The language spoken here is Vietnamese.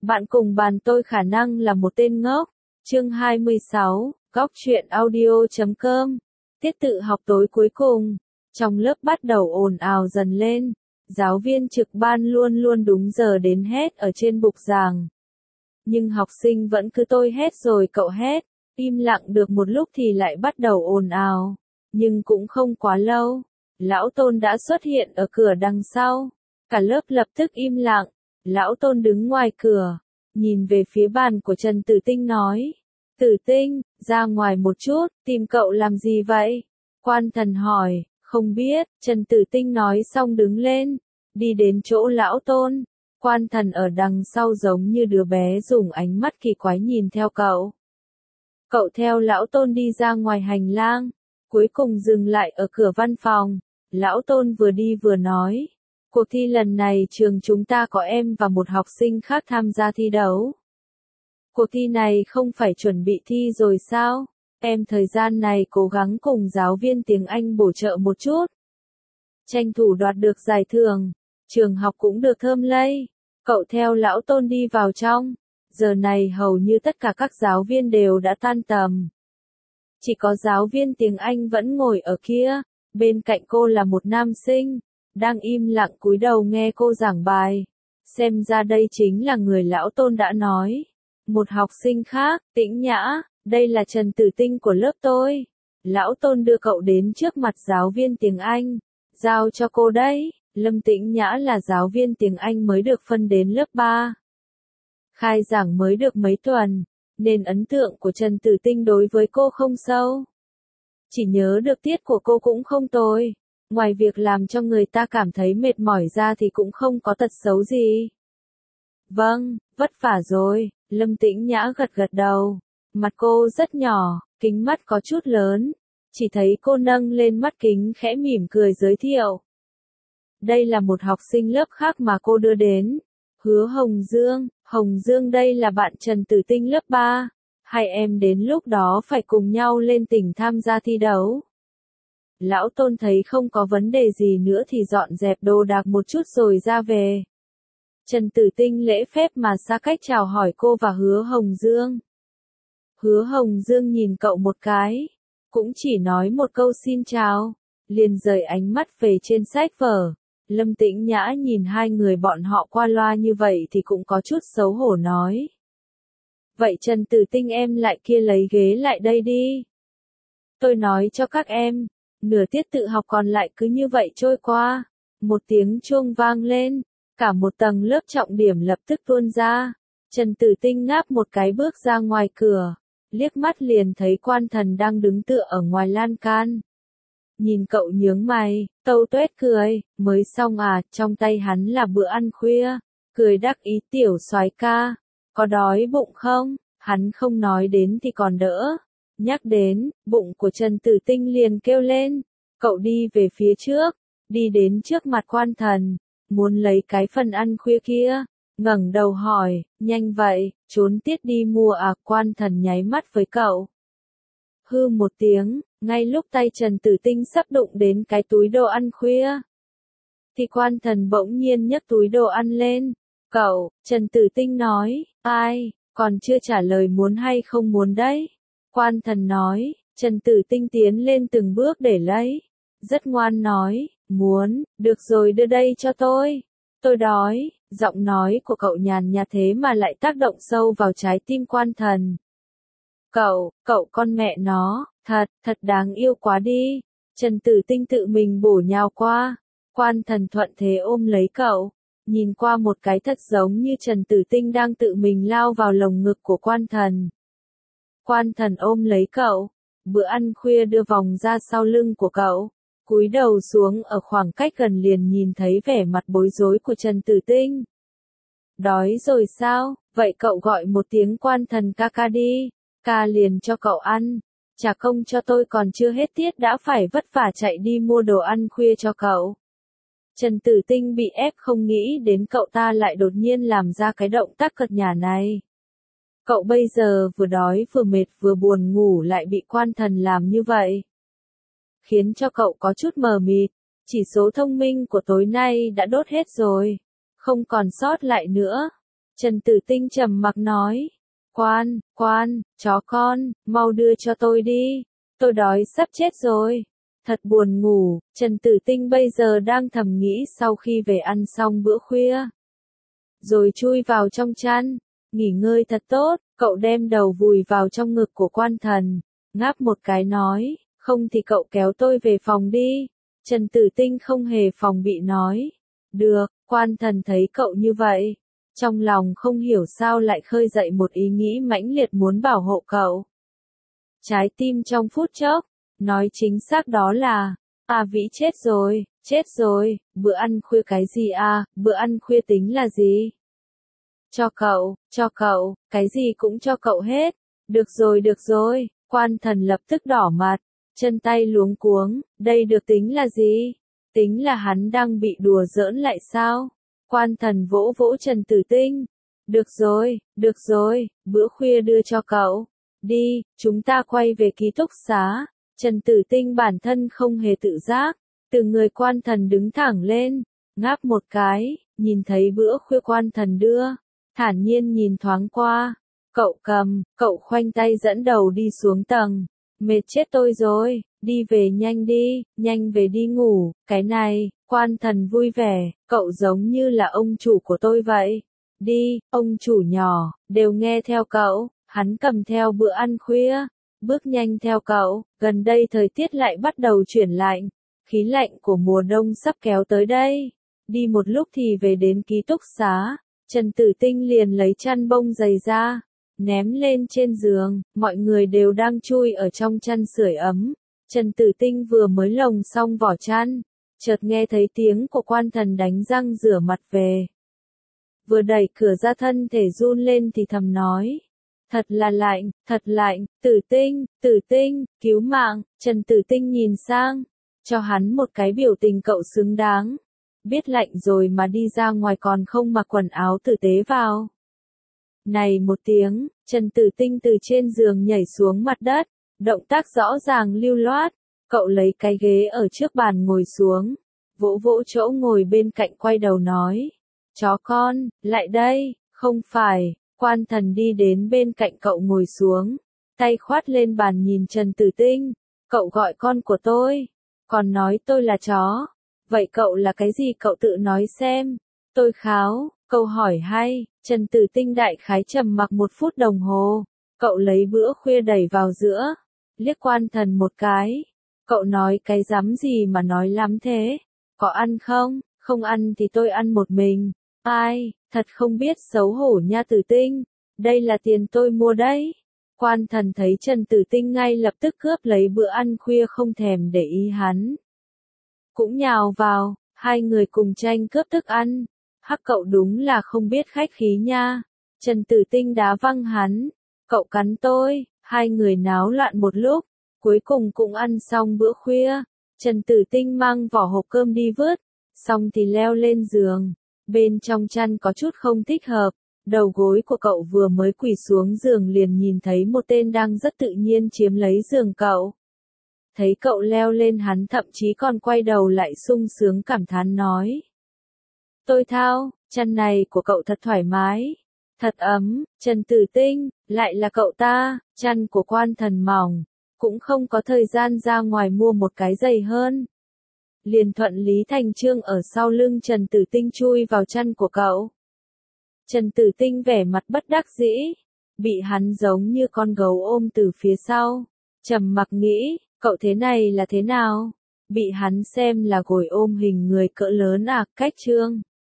Bạn cùng bàn tôi khả năng là một tên ngốc. Chương 26, Góc truyện audio.com. Tiết tự học tối cuối cùng. Trong lớp bắt đầu ồn ào dần lên. Giáo viên trực ban luôn luôn đúng giờ đến hét ở trên bục giảng. Nhưng học sinh vẫn cứ tôi hét rồi cậu hét. Im lặng được một lúc thì lại bắt đầu ồn ào. Nhưng cũng không quá lâu. Lão Tôn đã xuất hiện ở cửa đằng sau. Cả lớp lập tức im lặng. Lão Tôn đứng ngoài cửa, nhìn về phía bàn của Trần Tử Tinh nói. Tử Tinh, ra ngoài một chút, tìm cậu làm gì vậy? Quan Thần hỏi, không biết, Trần Tử Tinh nói xong đứng lên, đi đến chỗ Lão Tôn. Quan Thần ở đằng sau giống như đứa bé dùng ánh mắt kỳ quái nhìn theo cậu. Cậu theo Lão Tôn đi ra ngoài hành lang, cuối cùng dừng lại ở cửa văn phòng. Lão Tôn vừa đi vừa nói. Cuộc thi lần này trường chúng ta có em và một học sinh khác tham gia thi đấu. Cuộc thi này không phải chuẩn bị thi rồi sao? Em thời gian này cố gắng cùng giáo viên tiếng Anh bổ trợ một chút. Tranh thủ đoạt được giải thưởng. Trường học cũng được thơm lây. Cậu theo Lão Tôn đi vào trong. Giờ này hầu như tất cả các giáo viên đều đã tan tầm. Chỉ có giáo viên tiếng Anh vẫn ngồi ở kia. Bên cạnh cô là một nam sinh. Đang im lặng cúi đầu nghe cô giảng bài. Xem ra đây chính là người Lão Tôn đã nói. Một học sinh khác, Tĩnh Nhã, đây là Trần Tử Tinh của lớp tôi. Lão Tôn đưa cậu đến trước mặt giáo viên tiếng Anh. Giao cho cô đấy, Lâm Tĩnh Nhã là giáo viên tiếng Anh mới được phân đến lớp 3. Khai giảng mới được mấy tuần, nên ấn tượng của Trần Tử Tinh đối với cô không sâu. Chỉ nhớ được tiết của cô cũng không tồi. Ngoài việc làm cho người ta cảm thấy mệt mỏi ra thì cũng không có tật xấu gì. Vâng, vất vả rồi, Lâm Tĩnh Nhã gật đầu. Mặt cô rất nhỏ, kính mắt có chút lớn. Chỉ thấy cô nâng lên mắt kính khẽ mỉm cười giới thiệu. Đây là một học sinh lớp khác mà cô đưa đến. Hứa Hồng Dương đây là bạn Trần Tử Tinh lớp 3. Hai em đến lúc đó phải cùng nhau lên tỉnh tham gia thi đấu. Lão Tôn thấy không có vấn đề gì nữa thì dọn dẹp đồ đạc một chút rồi ra về. Trần Tử Tinh lễ phép mà xa cách chào hỏi cô và Hứa Hồng Dương. Hứa Hồng Dương nhìn cậu một cái, cũng chỉ nói một câu xin chào, liền rời ánh mắt về trên sách vở. Lâm Tĩnh Nhã nhìn hai người bọn họ qua loa như vậy thì cũng có chút xấu hổ nói. Vậy Trần Tử Tinh em lại kia lấy ghế lại đây đi. Tôi nói cho các em. Nửa tiết tự học còn lại cứ như vậy trôi qua. Một tiếng chuông vang lên. Cả một tầng lớp trọng điểm lập tức tuôn ra. Trần Tử Tinh ngáp một cái bước ra ngoài cửa. Liếc mắt liền thấy Quan Thần đang đứng tựa ở ngoài lan can. Nhìn cậu nhướng mày, tâu tuét cười. Mới xong à, trong tay hắn là bữa ăn khuya. Cười đắc ý tiểu soái ca. Có đói bụng không? Hắn không nói đến thì còn đỡ. Nhắc đến, bụng của Trần Tử Tinh liền kêu lên. Cậu đi về phía trước, đi đến trước mặt Quan Thần, muốn lấy cái phần ăn khuya kia. Ngẩng đầu hỏi, nhanh vậy, trốn tiết đi mua à? Quan Thần nháy mắt với cậu. Hư một tiếng, ngay lúc tay Trần Tử Tinh sắp đụng đến cái túi đồ ăn khuya. Thì Quan Thần bỗng nhiên nhấc túi đồ ăn lên. Cậu, Trần Tử Tinh nói, ai, còn chưa trả lời muốn hay không muốn đấy. Quan Thần nói, Trần Tử Tinh tiến lên từng bước để lấy. Rất ngoan nói, muốn, được rồi đưa đây cho tôi. Tôi đói, giọng nói của cậu nhàn nhạt thế mà lại tác động sâu vào trái tim Quan Thần. Cậu con mẹ nó, thật đáng yêu quá đi. Trần Tử Tinh tự mình bổ nhào qua. Quan Thần thuận thế ôm lấy cậu. Nhìn qua một cái thật giống như Trần Tử Tinh đang tự mình lao vào lồng ngực của Quan Thần. Quan Thần ôm lấy cậu, bữa ăn khuya đưa vòng ra sau lưng của cậu, cúi đầu xuống ở khoảng cách gần liền nhìn thấy vẻ mặt bối rối của Trần Tử Tinh. Đói rồi sao? Vậy cậu gọi một tiếng Quan Thần ca ca đi, ca liền cho cậu ăn, trả công cho tôi còn chưa hết tiết đã phải vất vả chạy đi mua đồ ăn khuya cho cậu. Trần Tử Tinh bị ép không nghĩ đến cậu ta lại đột nhiên làm ra cái động tác cợt nhả này. Cậu bây giờ vừa đói vừa mệt vừa buồn ngủ lại bị Quan Thần làm như vậy. Khiến cho cậu có chút mờ mịt, chỉ số thông minh của tối nay đã đốt hết rồi, không còn sót lại nữa. Trần Tử Tinh trầm mặc nói. Quan, chó con, mau đưa cho tôi đi. Tôi đói sắp chết rồi. Thật buồn ngủ, Trần Tử Tinh bây giờ đang thầm nghĩ sau khi về ăn xong bữa khuya. Rồi chui vào trong chăn, nghỉ ngơi thật tốt, cậu đem đầu vùi vào trong ngực của Quan Thần, ngáp một cái nói, không thì cậu kéo tôi về phòng đi. Trần Tử Tinh không hề phòng bị nói. Được, Quan Thần thấy cậu như vậy. Trong lòng không hiểu sao lại khơi dậy một ý nghĩ mãnh liệt muốn bảo hộ cậu. Trái tim trong phút chốc, nói chính xác đó là, Vĩ chết rồi, bữa ăn khuya cái gì bữa ăn khuya tính là gì? Cho cậu, cái gì cũng cho cậu hết. Được rồi, Quan Thần lập tức đỏ mặt, chân tay luống cuống, đây được tính là gì? Tính là hắn đang bị đùa giỡn lại sao? Quan Thần vỗ vỗ Trần Tử Tinh. Được rồi, bữa khuya đưa cho cậu. Đi, chúng ta quay về ký túc xá. Trần Tử Tinh bản thân không hề tự giác, từ người Quan Thần đứng thẳng lên, ngáp một cái, nhìn thấy bữa khuya Quan Thần đưa, thản nhiên nhìn thoáng qua. Cậu khoanh tay dẫn đầu đi xuống tầng. Mệt chết tôi rồi, đi về nhanh về đi ngủ. Cái này, Quan Thần vui vẻ, cậu giống như là ông chủ của tôi vậy. Đi, ông chủ nhỏ, đều nghe theo cậu. Hắn cầm theo bữa ăn khuya, bước nhanh theo cậu. Gần đây thời tiết lại bắt đầu chuyển lạnh, khí lạnh của mùa đông sắp kéo tới đây. Đi một lúc thì về đến ký túc xá, Trần Tử Tinh liền lấy chăn bông dày ra, ném lên trên giường, mọi người đều đang chui ở trong chăn sưởi ấm. Trần Tử Tinh vừa mới lồng xong vỏ chăn, chợt nghe thấy tiếng của Quan Thần đánh răng rửa mặt về. Vừa đẩy cửa ra thân thể run lên thì thầm nói. Thật lạnh, Tử Tinh, cứu mạng. Trần Tử Tinh nhìn sang, cho hắn một cái biểu tình cậu xứng đáng. Biết lạnh rồi mà đi ra ngoài còn không mặc quần áo tử tế vào. Này một tiếng, Trần Tử Tinh từ trên giường nhảy xuống mặt đất, động tác rõ ràng lưu loát. Cậu lấy cái ghế ở trước bàn ngồi xuống, vỗ vỗ chỗ ngồi bên cạnh quay đầu nói. Chó con, lại đây, không phải. Quan Thần đi đến bên cạnh cậu ngồi xuống, tay khoát lên bàn nhìn Trần Tử Tinh. Cậu gọi con của tôi, còn nói tôi là chó. Vậy cậu là cái gì cậu tự nói xem. Tôi kháo, câu hỏi hay. Trần Tử Tinh đại khái trầm mặc 1 phút đồng hồ. Cậu lấy bữa khuya đẩy vào giữa, liếc Quan Thần một cái. Cậu nói cái rắm gì mà nói lắm thế? Có ăn không? Không ăn thì tôi ăn một mình. Ai, thật không biết xấu hổ nha Tử Tinh. Đây là tiền tôi mua đấy. Quan Thần thấy Trần Tử Tinh ngay lập tức cướp lấy bữa ăn khuya không thèm để ý hắn. Cũng nhào vào, hai người cùng tranh cướp thức ăn. Hắc cậu đúng là không biết khách khí nha. Trần Tử Tinh đá văng hắn. Cậu cắn tôi, hai người náo loạn một lúc. Cuối cùng cũng ăn xong bữa khuya. Trần Tử Tinh mang vỏ hộp cơm đi vứt. Xong thì leo lên giường. Bên trong chăn có chút không thích hợp. Đầu gối của cậu vừa mới quỳ xuống giường liền nhìn thấy một tên đang rất tự nhiên chiếm lấy giường cậu. Thấy cậu leo lên hắn thậm chí còn quay đầu lại sung sướng cảm thán nói. Tôi thao, chăn này của cậu thật thoải mái. Thật ấm, Trần Tử Tinh, lại là cậu ta. Chăn của Quan Thần mỏng, cũng không có thời gian ra ngoài mua một cái dày hơn. Liền thuận lý thành chương ở sau lưng Trần Tử Tinh chui vào chăn của cậu. Trần Tử Tinh vẻ mặt bất đắc dĩ, bị hắn giống như con gấu ôm từ phía sau. Trầm mặc nghĩ, cậu thế này là thế nào? Bị hắn xem là gồi ôm hình người cỡ lớn cách chương.